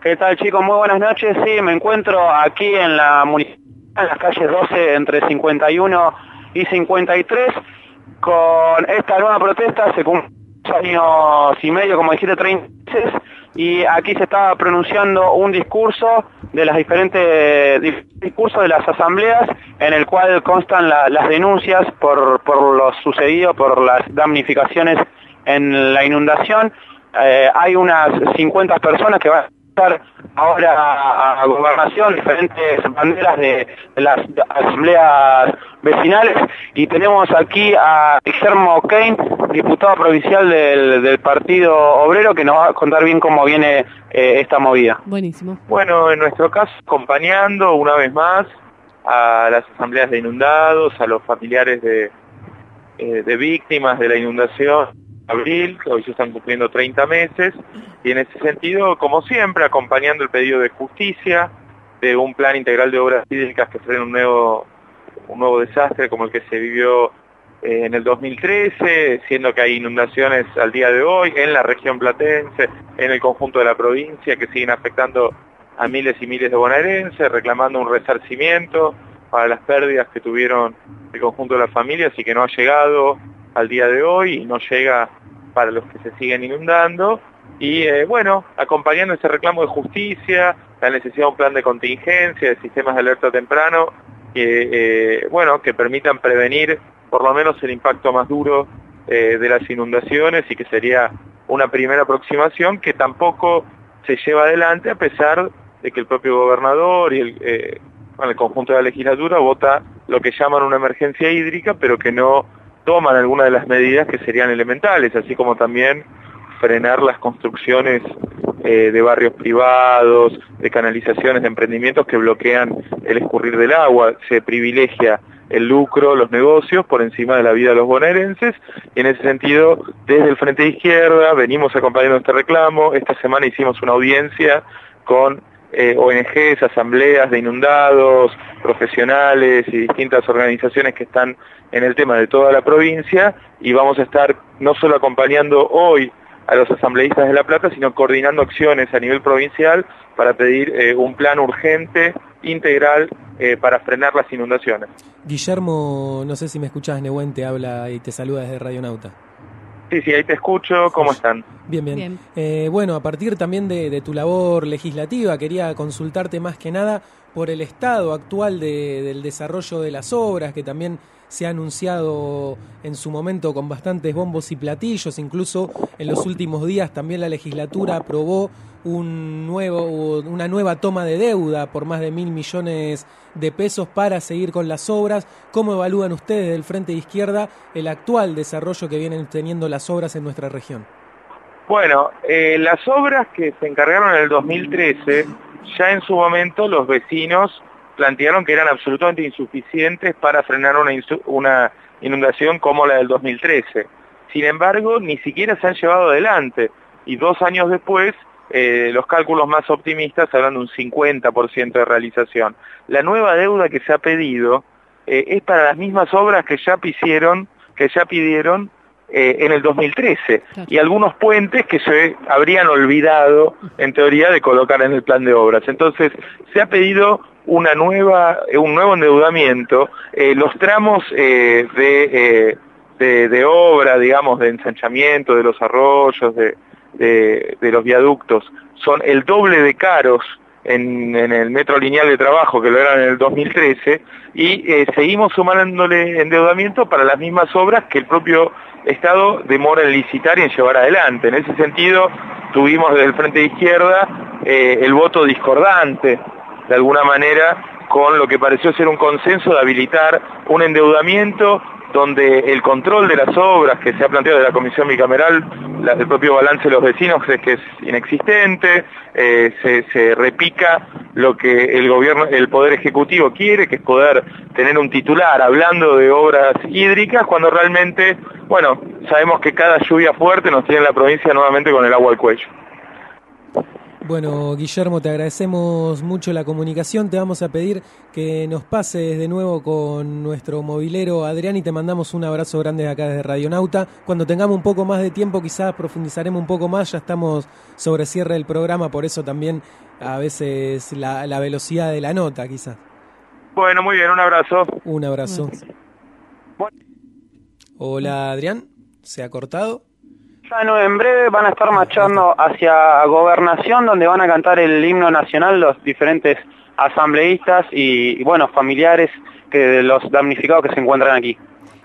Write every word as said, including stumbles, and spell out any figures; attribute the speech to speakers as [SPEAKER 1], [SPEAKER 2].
[SPEAKER 1] ¿Qué tal, chicos? Muy buenas noches. Sí, me encuentro aquí en la municipalidad, en las calles doce, entre cincuenta y uno y cincuenta y tres, con esta nueva protesta. Se cumplen dos años y medio, como dijiste, treinta meses, y aquí se estaba pronunciando un discurso de las diferentes discursos de las asambleas, en el cual constan la, las denuncias por, por lo sucedido, por las damnificaciones en la inundación. Eh, hay unas cincuenta personas que van a estar ahora a, a gobernación, diferentes banderas de, de las asambleas vecinales, y tenemos aquí a Guillermo Kane, diputado provincial del, del Partido Obrero, que nos va a contar bien cómo viene eh, esta movida.
[SPEAKER 2] Buenísimo.
[SPEAKER 3] Bueno, en nuestro caso, acompañando una vez más a las asambleas de inundados, a los familiares de, eh, de víctimas de la inundación, abril, que hoy se están cumpliendo treinta meses, y en ese sentido, como siempre, acompañando el pedido de justicia, de un plan integral de obras hídricas que frene un nuevo, un nuevo desastre como el que se vivió eh, en el dos mil trece, siendo que hay inundaciones al día de hoy en la región platense, en el conjunto de la provincia, que siguen afectando a miles y miles de bonaerenses, reclamando un resarcimiento para las pérdidas que tuvieron el conjunto de las familias y que no ha llegado al día de hoy y no llega para los que se siguen inundando. Y eh, bueno, acompañando ese reclamo de justicia, la necesidad de un plan de contingencia, de sistemas de alerta temprano, que eh, bueno, que permitan prevenir por lo menos el impacto más duro eh, de las inundaciones, y que sería una primera aproximación que tampoco se lleva adelante, a pesar de que el propio gobernador y el, eh, bueno, el conjunto de la legislatura vota lo que llaman una emergencia hídrica, pero que no toman algunas de las medidas que serían elementales, así como también frenar las construcciones eh, de barrios privados, de canalizaciones, de emprendimientos que bloquean el escurrir del agua. Se privilegia el lucro, los negocios, por encima de la vida de los bonaerenses, y en ese sentido, desde el Frente de Izquierda, venimos acompañando este reclamo. Esta semana hicimos una audiencia con eh, O N Ges, asambleas de inundados, profesionales y distintas organizaciones que están en el tema de toda la provincia, y vamos a estar no solo acompañando hoy a los asambleístas de La Plata, sino coordinando acciones a nivel provincial para pedir eh, un plan urgente, integral, eh, para frenar las inundaciones.
[SPEAKER 4] Guillermo, no sé si me escuchás, Nehuen te habla y te saluda desde Radio Nauta.
[SPEAKER 3] Sí, sí, ahí te escucho. ¿Cómo están?
[SPEAKER 4] Bien, bien.
[SPEAKER 2] Bien.
[SPEAKER 4] Eh, bueno, a partir también de, de tu labor legislativa, quería consultarte más que nada por el estado actual de, del desarrollo de las obras, que también se ha anunciado en su momento con bastantes bombos y platillos. Incluso en los últimos días también la legislatura aprobó un nuevo, una nueva toma de deuda por más de mil millones de pesos para seguir con las obras. ¿Cómo evalúan ustedes del Frente de Izquierda el actual desarrollo que vienen teniendo las obras en nuestra región?
[SPEAKER 3] Bueno, eh, las obras que se encargaron en el dos mil trece, ya en su momento los vecinos plantearon que eran absolutamente insuficientes para frenar una, una inundación como la del dos mil trece. Sin embargo, ni siquiera se han llevado adelante, y dos años después, eh, los cálculos más optimistas hablan de un cincuenta por ciento de realización. La nueva deuda que se ha pedido eh, es para las mismas obras que ya pidieron, que ya pidieron eh, en el dos mil trece, claro, y algunos puentes que se habrían olvidado, en teoría, de colocar en el plan de obras. Entonces, se ha pedido una nueva, un nuevo endeudamiento. Eh, los tramos eh, de, eh, de, de obra, digamos, de ensanchamiento de los arroyos, de, de, de los viaductos, son el doble de caros en, en el metro lineal de trabajo que lo eran en el dos mil trece, y eh, seguimos sumándole endeudamiento para las mismas obras que el propio Estado demora en licitar y en llevar adelante. En ese sentido, tuvimos desde el Frente de Izquierda eh, el voto discordante, de alguna manera, con lo que pareció ser un consenso de habilitar un endeudamiento donde el control de las obras que se ha planteado de la Comisión Bicameral, la, el propio balance de los vecinos es que es inexistente, eh, se, se repica lo que el gobierno, el Poder Ejecutivo quiere, que es poder tener un titular hablando de obras hídricas, cuando realmente, bueno, sabemos que cada lluvia fuerte nos tiene en la provincia nuevamente con el agua al cuello.
[SPEAKER 4] Bueno, Guillermo, te agradecemos mucho la comunicación. Te vamos a pedir que nos pases de nuevo con nuestro movilero Adrián y te mandamos un abrazo grande acá desde Radionauta. Cuando tengamos un poco más de tiempo quizás profundizaremos un poco más, ya estamos sobre cierre del programa, por eso también a veces la, la velocidad de la nota quizás.
[SPEAKER 3] Bueno, muy bien, un abrazo.
[SPEAKER 4] Un abrazo. Hola Adrián, ¿se ha cortado?
[SPEAKER 1] Ya no, en breve van a estar marchando hacia Gobernación, donde van a cantar el himno nacional los diferentes asambleístas y, y bueno, familiares que de los damnificados que se encuentran aquí.